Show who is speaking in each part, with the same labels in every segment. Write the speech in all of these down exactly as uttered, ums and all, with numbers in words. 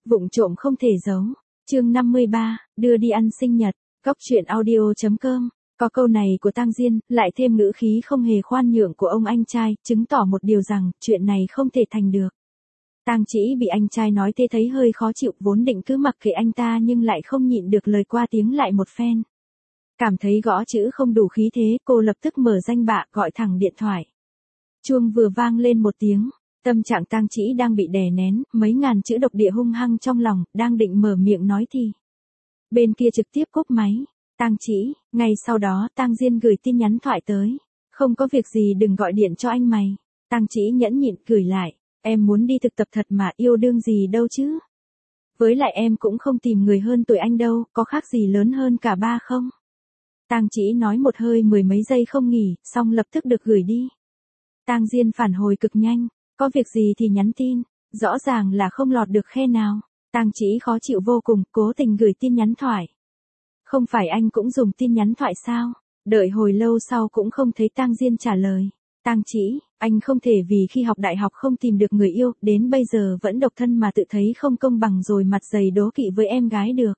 Speaker 1: Vụng trộm không thể giấu. Chương năm mươi ba, đưa đi ăn sinh nhật. Cóc truyện audio chấm com. Có câu này của Tang Diên, lại thêm ngữ khí không hề khoan nhượng của ông anh trai, chứng tỏ một điều rằng, chuyện này không thể thành được. Tang Chỉ bị anh trai nói thế thấy hơi khó chịu, vốn định cứ mặc kệ anh ta nhưng lại không nhịn được lời qua tiếng lại một phen. Cảm thấy gõ chữ không đủ khí thế, cô lập tức mở danh bạ, gọi thẳng điện thoại. Chuông vừa vang lên một tiếng, tâm trạng Tang Chỉ đang bị đè nén, mấy ngàn chữ độc địa hung hăng trong lòng, đang định mở miệng nói thì bên kia trực tiếp cúp máy. Tang Chỉ, ngay sau đó Tang Diên gửi tin nhắn thoại tới. Không có việc gì đừng gọi điện cho anh mày. Tang Chỉ nhẫn nhịn gửi lại. Em muốn đi thực tập thật mà, yêu đương gì đâu chứ. Với lại em cũng không tìm người hơn tuổi anh đâu, có khác gì lớn hơn cả ba không? Tang Chỉ nói một hơi mười mấy giây không nghỉ, xong lập tức được gửi đi. Tang Diên phản hồi cực nhanh. Có việc gì thì nhắn tin. Rõ ràng là không lọt được khe nào. Tang Chỉ khó chịu vô cùng, cố tình gửi tin nhắn thoại. Không phải anh cũng dùng tin nhắn thoại sao? Đợi hồi lâu sau cũng không thấy Tang Diên trả lời. Tang Chỉ, anh không thể vì khi học đại học không tìm được người yêu, đến bây giờ vẫn độc thân mà tự thấy không công bằng rồi mặt dày đố kỵ với em gái được.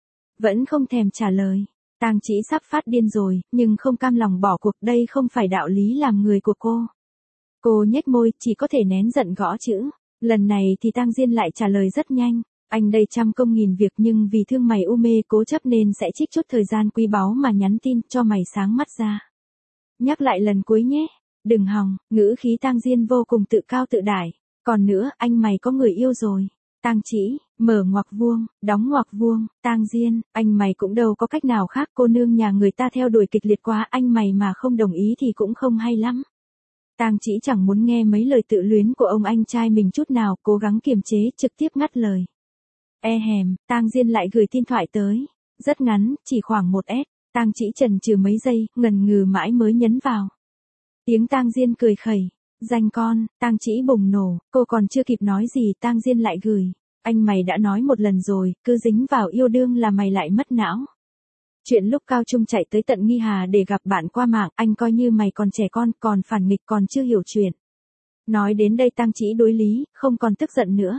Speaker 1: Vẫn không thèm trả lời. Tang Chỉ sắp phát điên rồi, nhưng không cam lòng bỏ cuộc, đây không phải đạo lý làm người của cô. Cô nhếch môi, chỉ có thể nén giận gõ chữ. Lần này thì Tang Diên lại trả lời rất nhanh. Anh đây trăm công nghìn việc nhưng vì thương mày u mê cố chấp nên sẽ trích chút thời gian quý báu mà nhắn tin cho mày sáng mắt ra. Nhắc lại lần cuối nhé. Đừng hòng, ngữ khí Tang Diên vô cùng tự cao tự đại. Còn nữa, anh mày có người yêu rồi. Tang Chỉ, mở ngoặc vuông, đóng ngoặc vuông. Tang Diên, anh mày cũng đâu có cách nào khác, cô nương nhà người ta theo đuổi kịch liệt quá, anh mày mà không đồng ý thì cũng không hay lắm. Tang Chỉ chẳng muốn nghe mấy lời tự luyến của ông anh trai mình chút nào, cố gắng kiềm chế, trực tiếp ngắt lời. E hèm, Tang Diên lại gửi tin thoại tới. Rất ngắn, chỉ khoảng một S. Tang Chỉ chần chừ mấy giây, ngần ngừ mãi mới nhấn vào. Tiếng Tang Diên cười khẩy. Danh con, Tang Chỉ bùng nổ, cô còn chưa kịp nói gì Tang Diên lại gửi. Anh mày đã nói một lần rồi, cứ dính vào yêu đương là mày lại mất não. Chuyện lúc cao trung chạy tới tận Nghi Hà để gặp bạn qua mạng, anh coi như mày còn trẻ con, còn phản nghịch, còn chưa hiểu chuyện. Nói đến đây Tang Chỉ đối lý, không còn tức giận nữa.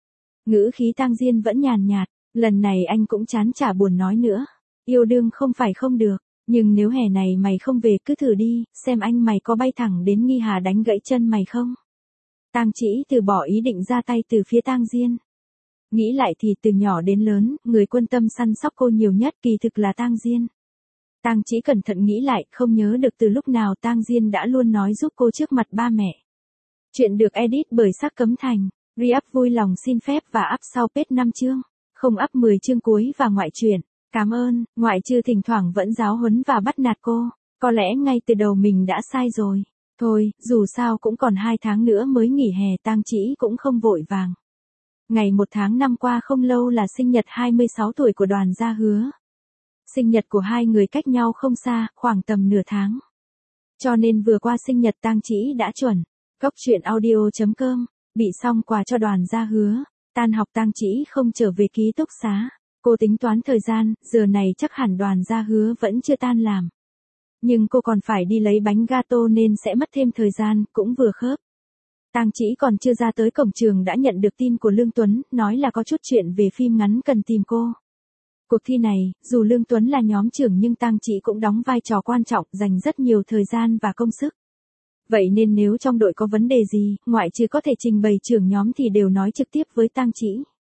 Speaker 1: Ngữ khí Tang Diên vẫn nhàn nhạt, lần này anh cũng chán chả buồn nói nữa. Yêu đương không phải không được, nhưng nếu hè này mày không về cứ thử đi, xem anh mày có bay thẳng đến Nghi Hà đánh gãy chân mày không. Tang Chỉ từ bỏ ý định ra tay từ phía Tang Diên. Nghĩ lại thì từ nhỏ đến lớn, người quan tâm săn sóc cô nhiều nhất kỳ thực là Tang Diên. Tang Chỉ cẩn thận nghĩ lại, không nhớ được từ lúc nào Tang Diên đã luôn nói giúp cô trước mặt ba mẹ. Chuyện được edit bởi Sắc Cấm Thành. Re-up vui lòng xin phép và up sau page năm chương, không up mười chương cuối và ngoại truyện. Cảm ơn, ngoại trừ thỉnh thoảng vẫn giáo huấn và bắt nạt cô, có lẽ ngay từ đầu mình đã sai rồi. Thôi, dù sao cũng còn hai tháng nữa mới nghỉ hè, Tang Chỉ cũng không vội vàng. Ngày một tháng năm qua không lâu là sinh nhật hai mươi sáu tuổi của Đoàn Gia Hứa. Sinh nhật của hai người cách nhau không xa, khoảng tầm nửa tháng. Cho nên vừa qua sinh nhật Tang Chỉ đã chuẩn. Cóc truyện audio chấm com. Bị xong quà cho Đoàn Gia Hứa, tan học Tang Chỉ không trở về ký túc xá. Cô tính toán thời gian, giờ này chắc hẳn Đoàn Gia Hứa vẫn chưa tan làm. Nhưng cô còn phải đi lấy bánh gato nên sẽ mất thêm thời gian, cũng vừa khớp. Tang Chỉ còn chưa ra tới cổng trường đã nhận được tin của Lương Tuấn, nói là có chút chuyện về phim ngắn cần tìm cô. Cuộc thi này, dù Lương Tuấn là nhóm trưởng nhưng Tang Chỉ cũng đóng vai trò quan trọng, dành rất nhiều thời gian và công sức. Vậy nên nếu trong đội có vấn đề gì, ngoại trừ có thể trình bày trưởng nhóm thì đều nói trực tiếp với Tang Chỉ.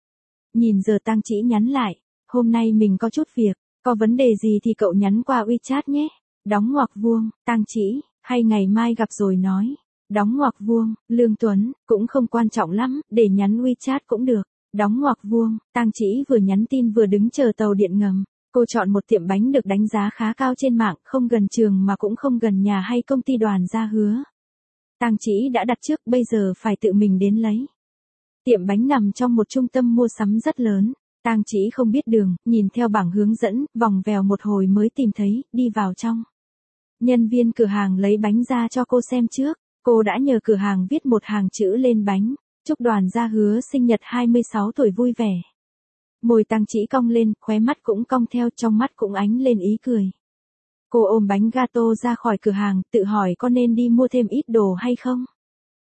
Speaker 1: Nhìn giờ Tang Chỉ nhắn lại, hôm nay mình có chút việc, có vấn đề gì thì cậu nhắn qua WeChat nhé. Đóng ngoặc vuông, Tang Chỉ, hay ngày mai gặp rồi nói. Đóng ngoặc vuông, Lương Tuấn, cũng không quan trọng lắm, để nhắn WeChat cũng được. Đóng ngoặc vuông, Tang Chỉ vừa nhắn tin vừa đứng chờ tàu điện ngầm. Cô chọn một tiệm bánh được đánh giá khá cao trên mạng, không gần trường mà cũng không gần nhà hay công ty Đoàn Gia Hứa. Tang Chỉ đã đặt trước, bây giờ phải tự mình đến lấy. Tiệm bánh nằm trong một trung tâm mua sắm rất lớn. Tang Chỉ không biết đường, nhìn theo bảng hướng dẫn, vòng vèo một hồi mới tìm thấy, đi vào trong. Nhân viên cửa hàng lấy bánh ra cho cô xem trước. Cô đã nhờ cửa hàng viết một hàng chữ lên bánh. Chúc Đoàn Gia Hứa sinh nhật hai mươi sáu tuổi vui vẻ. Môi Tang Chỉ cong lên, khóe mắt cũng cong theo, trong mắt cũng ánh lên ý cười. Cô ôm bánh gato ra khỏi cửa hàng, tự hỏi có nên đi mua thêm ít đồ hay không.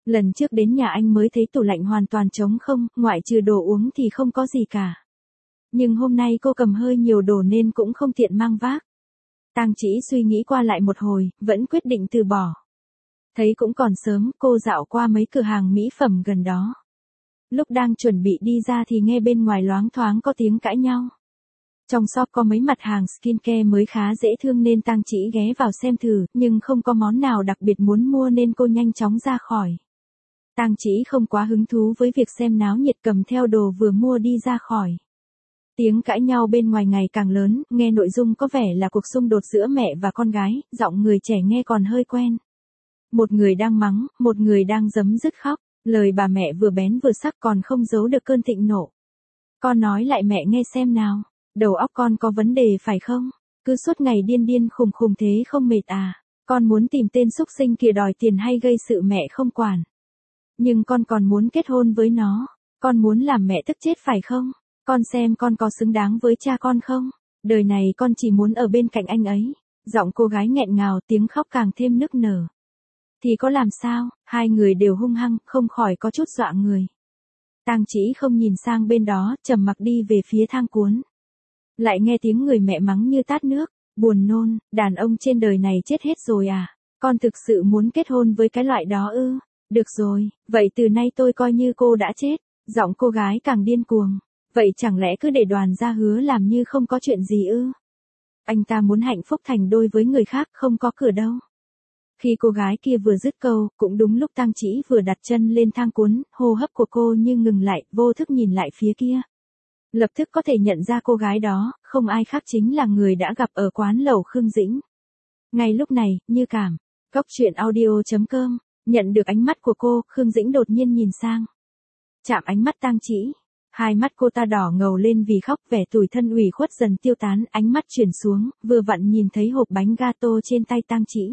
Speaker 1: Lần trước đến nhà anh mới thấy tủ lạnh hoàn toàn trống không, ngoại trừ đồ uống thì không có gì cả. Nhưng hôm nay cô cầm hơi nhiều đồ nên cũng không tiện mang vác. Tang Chỉ suy nghĩ qua lại một hồi, vẫn quyết định từ bỏ. Thấy cũng còn sớm, cô dạo qua mấy cửa hàng mỹ phẩm gần đó. Lúc đang chuẩn bị đi ra thì nghe bên ngoài loáng thoáng có tiếng cãi nhau. Trong shop có mấy mặt hàng skincare mới khá dễ thương nên Tang Chỉ ghé vào xem thử, nhưng không có món nào đặc biệt muốn mua nên cô nhanh chóng ra khỏi. Tang Chỉ không quá hứng thú với việc xem náo nhiệt, cầm theo đồ vừa mua đi ra khỏi. Tiếng cãi nhau bên ngoài ngày càng lớn, nghe nội dung có vẻ là cuộc xung đột giữa mẹ và con gái, giọng người trẻ nghe còn hơi quen. Một người đang mắng, một người đang giấm dứt khóc, lời bà mẹ vừa bén vừa sắc còn không giấu được cơn thịnh nộ. Con nói lại mẹ nghe xem nào, đầu óc con có vấn đề phải không? Cứ suốt ngày điên điên khùng khùng thế không mệt à? Con muốn tìm tên xúc sinh kia đòi tiền hay gây sự mẹ không quản. Nhưng con còn muốn kết hôn với nó, con muốn làm mẹ tức chết phải không? Con xem con có xứng đáng với cha con không? Đời này con chỉ muốn ở bên cạnh anh ấy. Giọng cô gái nghẹn ngào, tiếng khóc càng thêm nức nở. Thì có làm sao, hai người đều hung hăng, không khỏi có chút dọa người. Tang Chỉ không nhìn sang bên đó, trầm mặc đi về phía thang cuốn. Lại nghe tiếng người mẹ mắng như tát nước, buồn nôn, đàn ông trên đời này chết hết rồi à? Con thực sự muốn kết hôn với cái loại đó ư? Được rồi, vậy từ nay tôi coi như cô đã chết. Giọng cô gái càng điên cuồng. Vậy chẳng lẽ cứ để Đoàn Gia Hứa làm như không có chuyện gì ư? Anh ta muốn hạnh phúc thành đôi với người khác không có cửa đâu. Khi cô gái kia vừa dứt câu, cũng đúng lúc Tang Chỉ vừa đặt chân lên thang cuốn, hô hấp của cô như ngừng lại, vô thức nhìn lại phía kia. Lập tức có thể nhận ra cô gái đó, không ai khác chính là người đã gặp ở quán lẩu Khương Dĩnh. Ngay lúc này, như cảm, Cóc truyện audio chấm com, nhận được ánh mắt của cô, Khương Dĩnh đột nhiên nhìn sang. Chạm ánh mắt Tang Chỉ. Hai mắt cô ta đỏ ngầu lên vì khóc, vẻ tủi thân ủy khuất dần tiêu tán, ánh mắt chuyển xuống, vừa vặn nhìn thấy hộp bánh gato trên tay Tang Chỉ.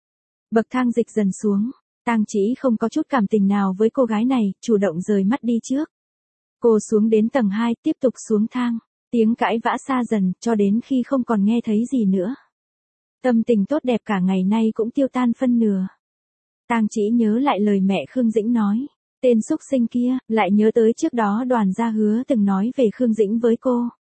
Speaker 1: Bậc thang dịch dần xuống, Tang Chỉ không có chút cảm tình nào với cô gái này, chủ động rời mắt đi trước. Cô xuống đến tầng hai, tiếp tục xuống thang, tiếng cãi vã xa dần, cho đến khi không còn nghe thấy gì nữa. Tâm tình tốt đẹp cả ngày nay cũng tiêu tan phân nửa. Tang Chỉ nhớ lại lời mẹ Khương Dĩnh nói. Tên xúc sinh kia, lại nhớ tới trước đó Đoàn Gia Hứa từng nói về Khương Dĩnh với cô.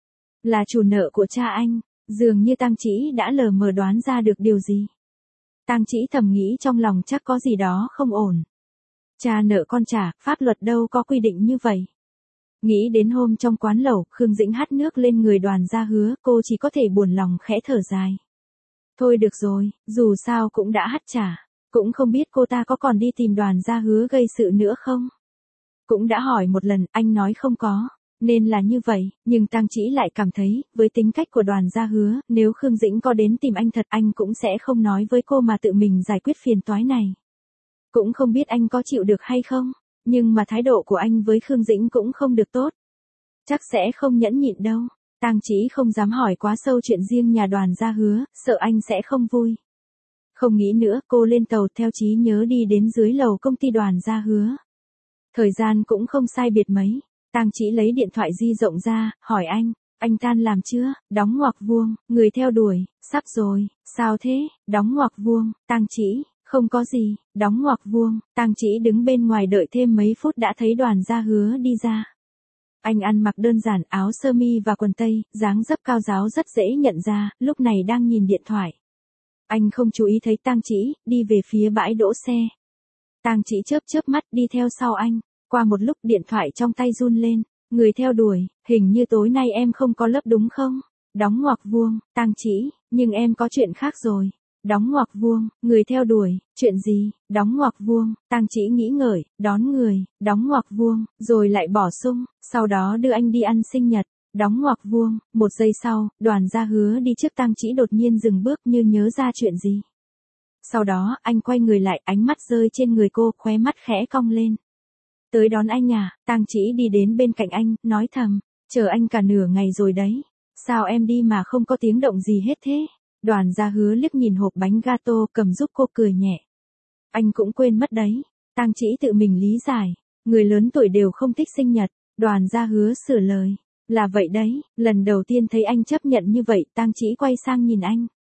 Speaker 1: Là chủ nợ của cha anh, dường như Tang Chỉ đã lờ mờ đoán ra được điều gì. Tang Chỉ thầm nghĩ trong lòng chắc có gì đó không ổn. Cha nợ con trả, pháp luật đâu có quy định như vậy. Nghĩ đến hôm trong quán lẩu, Khương Dĩnh hắt nước lên người Đoàn Gia Hứa, cô chỉ có thể buồn lòng khẽ thở dài. Thôi được rồi, dù sao cũng đã hắt trả. Cũng không biết cô ta có còn đi tìm Đoàn Gia Hứa gây sự nữa không? Cũng đã hỏi một lần, anh nói không có, nên là như vậy, nhưng Tang Chỉ lại cảm thấy, với tính cách của Đoàn Gia Hứa, nếu Khương Dĩnh có đến tìm anh thật anh cũng sẽ không nói với cô mà tự mình giải quyết phiền toái này. Cũng không biết anh có chịu được hay không, nhưng mà thái độ của anh với Khương Dĩnh cũng không được tốt. Chắc sẽ không nhẫn nhịn đâu. Tang Chỉ không dám hỏi quá sâu chuyện riêng nhà Đoàn Gia Hứa, sợ anh sẽ không vui. Không nghĩ nữa, cô lên tàu theo trí nhớ đi đến dưới lầu công ty Đoàn Gia Hứa. Thời gian cũng không sai biệt mấy, Tang Chỉ lấy điện thoại di động ra, hỏi anh, anh tan làm chưa, đóng ngoặc vuông, người theo đuổi, sắp rồi, sao thế, đóng ngoặc vuông, Tang Chỉ, không có gì, đóng ngoặc vuông, Tang Chỉ đứng bên ngoài đợi thêm mấy phút đã thấy Đoàn Gia Hứa đi ra. Anh ăn mặc đơn giản, áo sơ mi và quần tây, dáng dấp cao ráo rất dễ nhận ra, lúc này đang nhìn điện thoại. Anh không chú ý thấy Tang Chỉ, đi về phía bãi đỗ xe. Tang Chỉ chớp chớp mắt đi theo sau anh, qua một lúc điện thoại trong tay run lên, người theo đuổi, hình như tối nay em không có lớp đúng không? Đóng ngoặc vuông, Tang Chỉ, nhưng em có chuyện khác rồi. Đóng ngoặc vuông, người theo đuổi, chuyện gì? Đóng ngoặc vuông, Tang Chỉ nghĩ ngợi, đón người, đóng ngoặc vuông, rồi lại bỏ sung, sau đó đưa anh đi ăn sinh nhật. Đóng ngoặc vuông, một giây sau, Đoàn Gia Hứa đi trước Tang Chỉ đột nhiên dừng bước như nhớ ra chuyện gì. Sau đó, anh quay người lại, ánh mắt rơi trên người cô, khóe mắt khẽ cong lên. Tới đón anh à, Tang Chỉ đi đến bên cạnh anh, nói thầm, chờ anh cả nửa ngày rồi đấy. Sao em đi mà không có tiếng động gì hết thế? Đoàn Gia Hứa liếc nhìn hộp bánh gato cầm giúp cô cười nhẹ. Anh cũng quên mất đấy. Tang Chỉ tự mình lý giải, người lớn tuổi đều không thích sinh nhật. Đoàn Gia Hứa sửa lời. Là vậy đấy, lần đầu tiên thấy anh chấp nhận như vậy, Tang Chỉ quay sang nhìn anh.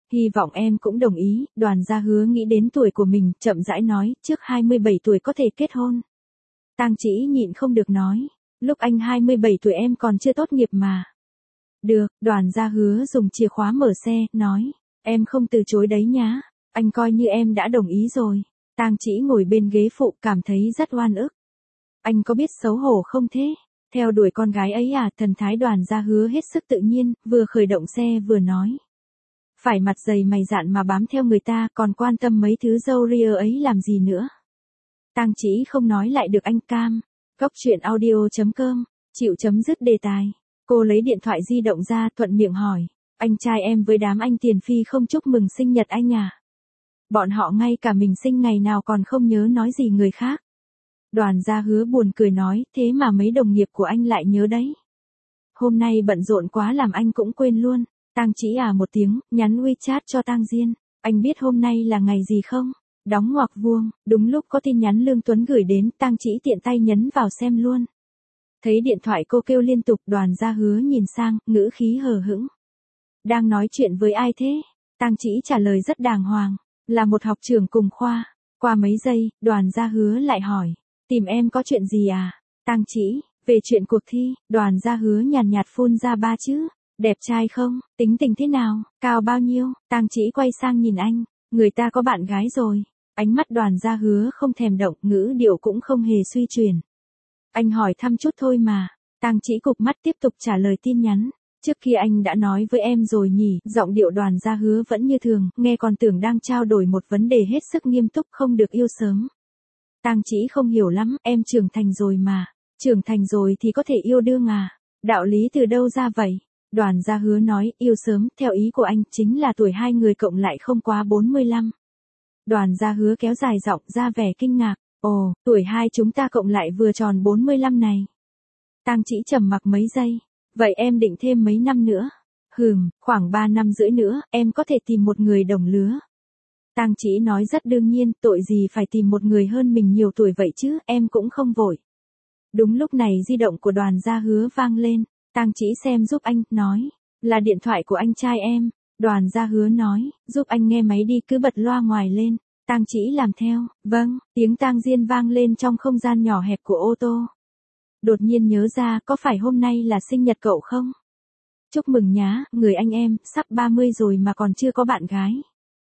Speaker 1: Hy vọng em cũng đồng ý, Đoàn Gia Hứa nghĩ đến tuổi của mình, chậm rãi nói, trước hai mươi bảy tuổi có thể kết hôn. Tang Chỉ nhịn không được nói, lúc anh hai mươi bảy tuổi em còn chưa tốt nghiệp mà. Được, Đoàn Gia Hứa dùng chìa khóa mở xe, nói, em không từ chối đấy nhá, anh coi như em đã đồng ý rồi. Tang Chỉ ngồi bên ghế phụ cảm thấy rất oan ức. Anh có biết xấu hổ không thế? Theo đuổi con gái ấy à? Thần thái Đoàn Gia Hứa hết sức tự nhiên, vừa khởi động xe vừa nói. Phải mặt dày mày dạn mà bám theo người ta, còn quan tâm mấy thứ râu ria ấy làm gì nữa. Tang Chỉ không nói lại được anh cam. Cóc truyện audio chấm com, chịu chấm dứt đề tài. Cô lấy điện thoại di động ra, thuận miệng hỏi, anh trai em với đám anh Tiền Phi không chúc mừng sinh nhật anh à? Bọn họ ngay cả mình sinh ngày nào còn không nhớ nói gì người khác. Đoàn Gia Hứa buồn cười nói, thế mà mấy đồng nghiệp của anh lại nhớ đấy. Hôm nay bận rộn quá làm anh cũng quên luôn. Tang Chỉ à một tiếng, nhắn WeChat cho Tang Diên, anh biết hôm nay là ngày gì không? Đóng ngoặc vuông, đúng lúc có tin nhắn Lương Tuấn gửi đến, Tang Chỉ tiện tay nhấn vào xem luôn. Thấy điện thoại cô kêu liên tục, Đoàn Gia Hứa nhìn sang, ngữ khí hờ hững. Đang nói chuyện với ai thế? Tang Chỉ trả lời rất đàng hoàng, là một học trưởng cùng khoa. Qua mấy giây, Đoàn Gia Hứa lại hỏi, tìm em có chuyện gì à? Tang Chỉ, về chuyện cuộc thi. Đoàn Gia Hứa nhàn nhạt phun ra ba chữ, đẹp trai không, tính tình thế nào, cao bao nhiêu? Tang Chỉ quay sang nhìn anh, người ta có bạn gái rồi. Ánh mắt Đoàn Gia Hứa không thèm động, ngữ điệu cũng không hề suy chuyển. Anh hỏi thăm chút thôi mà. Tang Chỉ cụp mắt tiếp tục trả lời tin nhắn. Trước khi anh đã nói với em rồi nhỉ? Giọng điệu Đoàn Gia Hứa vẫn như thường, nghe còn tưởng đang trao đổi một vấn đề hết sức nghiêm túc, không được yêu sớm. Tang Chỉ không hiểu lắm, em trưởng thành rồi mà. Trưởng thành rồi thì có thể yêu đương à? Đạo lý từ đâu ra vậy? Đoàn Gia Hứa nói, yêu sớm, theo ý của anh, chính là tuổi hai người cộng lại không quá bốn mươi lăm. Đoàn Gia Hứa kéo dài giọng ra vẻ kinh ngạc, ồ, tuổi hai chúng ta cộng lại vừa tròn bốn mươi lăm này. Tang Chỉ trầm mặc mấy giây, vậy em định thêm mấy năm nữa? Hừm, khoảng ba năm rưỡi nữa, em có thể tìm một người đồng lứa. Tang Chỉ nói rất đương nhiên, tội gì phải tìm một người hơn mình nhiều tuổi vậy chứ, em cũng không vội. Đúng lúc này di động của Đoàn Gia Hứa vang lên, Tang Chỉ xem giúp anh, nói, là điện thoại của anh trai em. Đoàn Gia Hứa nói, giúp anh nghe máy đi, cứ bật loa ngoài lên. Tang Chỉ làm theo, vâng, tiếng Tang Diên vang lên trong không gian nhỏ hẹp của ô tô. Đột nhiên nhớ ra, có phải hôm nay là sinh nhật cậu không? Chúc mừng nhá, người anh em, sắp ba mươi rồi mà còn chưa có bạn gái.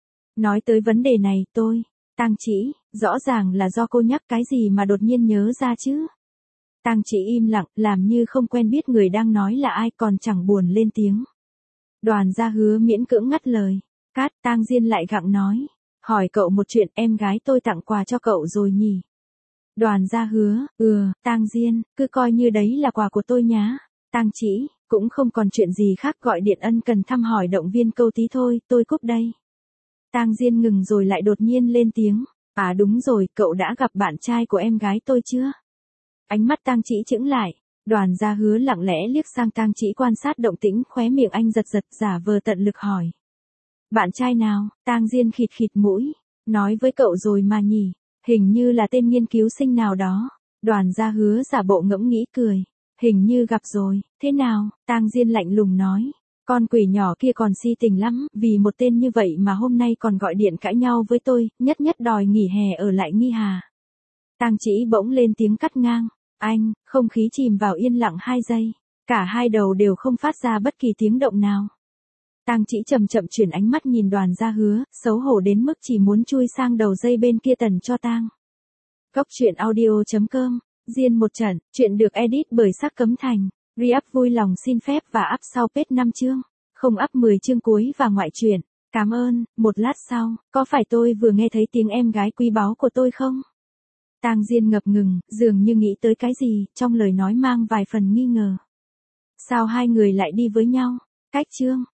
Speaker 1: Nói tới vấn đề này, tôi, Tang Chỉ, rõ ràng là do cô nhắc cái gì mà đột nhiên nhớ ra chứ. Tang Chỉ im lặng, làm như không quen biết người đang nói là ai, còn chẳng buồn lên tiếng. Đoàn Gia Hứa miễn cưỡng ngắt lời. Cát, Tang Diên lại gặng nói. Hỏi cậu một chuyện, em gái tôi tặng quà cho cậu rồi nhỉ? Đoàn Gia Hứa, ừ, Tang Diên, cứ coi như đấy là quà của tôi nhá. Tang Chỉ, cũng không còn chuyện gì khác, gọi điện ân cần thăm hỏi động viên câu tí thôi, tôi cúp đây. Tang Diên ngừng rồi lại đột nhiên lên tiếng. À đúng rồi, cậu đã gặp bạn trai của em gái tôi chưa? Ánh mắt Tang Chỉ chững lại. Đoàn Gia Hứa lặng lẽ liếc sang Tang Chỉ quan sát động tĩnh, khóe miệng anh giật giật, giả vờ tận lực hỏi. Bạn trai nào? Tang Diên khịt khịt mũi. Nói với cậu rồi mà nhỉ, hình như là tên nghiên cứu sinh nào đó. Đoàn Gia Hứa giả bộ ngẫm nghĩ cười. Hình như gặp rồi, thế nào? Tang Diên lạnh lùng nói. Con quỷ nhỏ kia còn si tình lắm, vì một tên như vậy mà hôm nay còn gọi điện cãi nhau với tôi, nhất nhất đòi nghỉ hè ở lại Nghi Hà. Tang Chỉ bỗng lên tiếng cắt ngang. Anh, không khí chìm vào yên lặng hai giây. Cả hai đầu đều không phát ra bất kỳ tiếng động nào. Tang Chỉ chậm chậm chuyển ánh mắt nhìn Đoàn Gia Hứa, xấu hổ đến mức chỉ muốn chui sang đầu dây bên kia tần cho tang. Cóc truyện audio chấm com, Diên một trận, chuyện được edit bởi Sắc Cấm Thành. Re-up vui lòng xin phép và up sau page năm chương. Không up mười chương cuối và ngoại truyện. Cảm ơn. Một lát sau, có phải tôi vừa nghe thấy tiếng em gái quý báu của tôi không? Tang Diên ngập ngừng, dường như nghĩ tới cái gì, trong lời nói mang vài phần nghi ngờ. Sao hai người lại đi với nhau? Cách chương.